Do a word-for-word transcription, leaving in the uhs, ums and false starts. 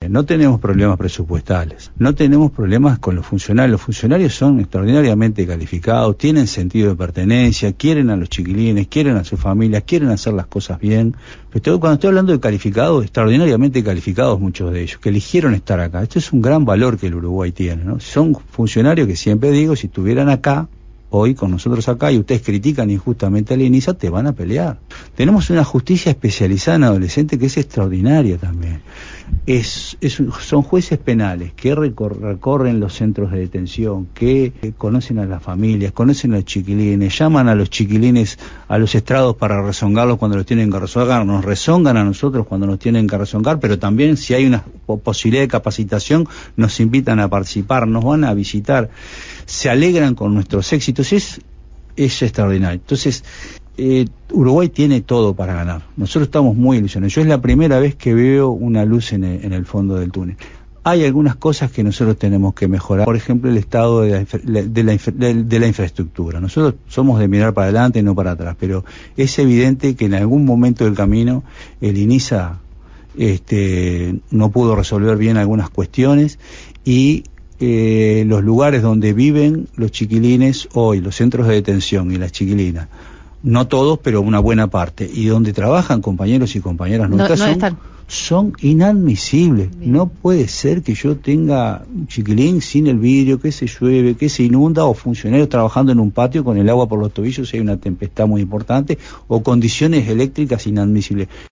no tenemos problemas presupuestales, no tenemos problemas con los funcionarios. Los funcionarios son extraordinariamente calificados, tienen sentido de pertenencia, quieren a los chiquilines, quieren a sus familias, quieren hacer las cosas bien. Pero cuando estoy hablando de calificados, extraordinariamente calificados muchos de ellos, que eligieron estar acá. Esto es un gran valor que el Uruguay tiene, ¿no? Son funcionarios que siempre digo, si estuvieran acá, hoy con nosotros acá, y ustedes critican injustamente al INISA, te van a pelear. Tenemos una justicia especializada en adolescentes que es extraordinaria también. Es, es, son jueces penales que recor, recorren los centros de detención, que eh, conocen a las familias, conocen a los chiquilines, llaman a los chiquilines a los estrados para rezongarlos cuando los tienen que rezongar, nos rezongan a nosotros cuando nos tienen que rezongar, pero también si hay una posibilidad de capacitación, nos invitan a participar, nos van a visitar, se alegran con nuestros éxitos, es, es extraordinario. Entonces, eh, Uruguay tiene todo para ganar. Nosotros estamos muy ilusionados. Yo es la primera vez que veo una luz en el, en el fondo del túnel. Hay algunas cosas que nosotros tenemos que mejorar. Por ejemplo, el estado de la, de la, de la infraestructura. Nosotros somos de mirar para adelante y no para atrás, pero es evidente que en algún momento del camino el INISA este, no pudo resolver bien algunas cuestiones y eh, los lugares donde viven los chiquilines hoy, los centros de detención y las chiquilinas, no todos, pero una buena parte, y donde trabajan compañeros y compañeras nuestras, no, no son, son inadmisibles. Bien. No puede ser que yo tenga un chiquilín sin el vidrio, que se llueve, que se inunda, o funcionarios trabajando en un patio con el agua por los tobillos si hay una tempestad muy importante, o condiciones eléctricas inadmisibles.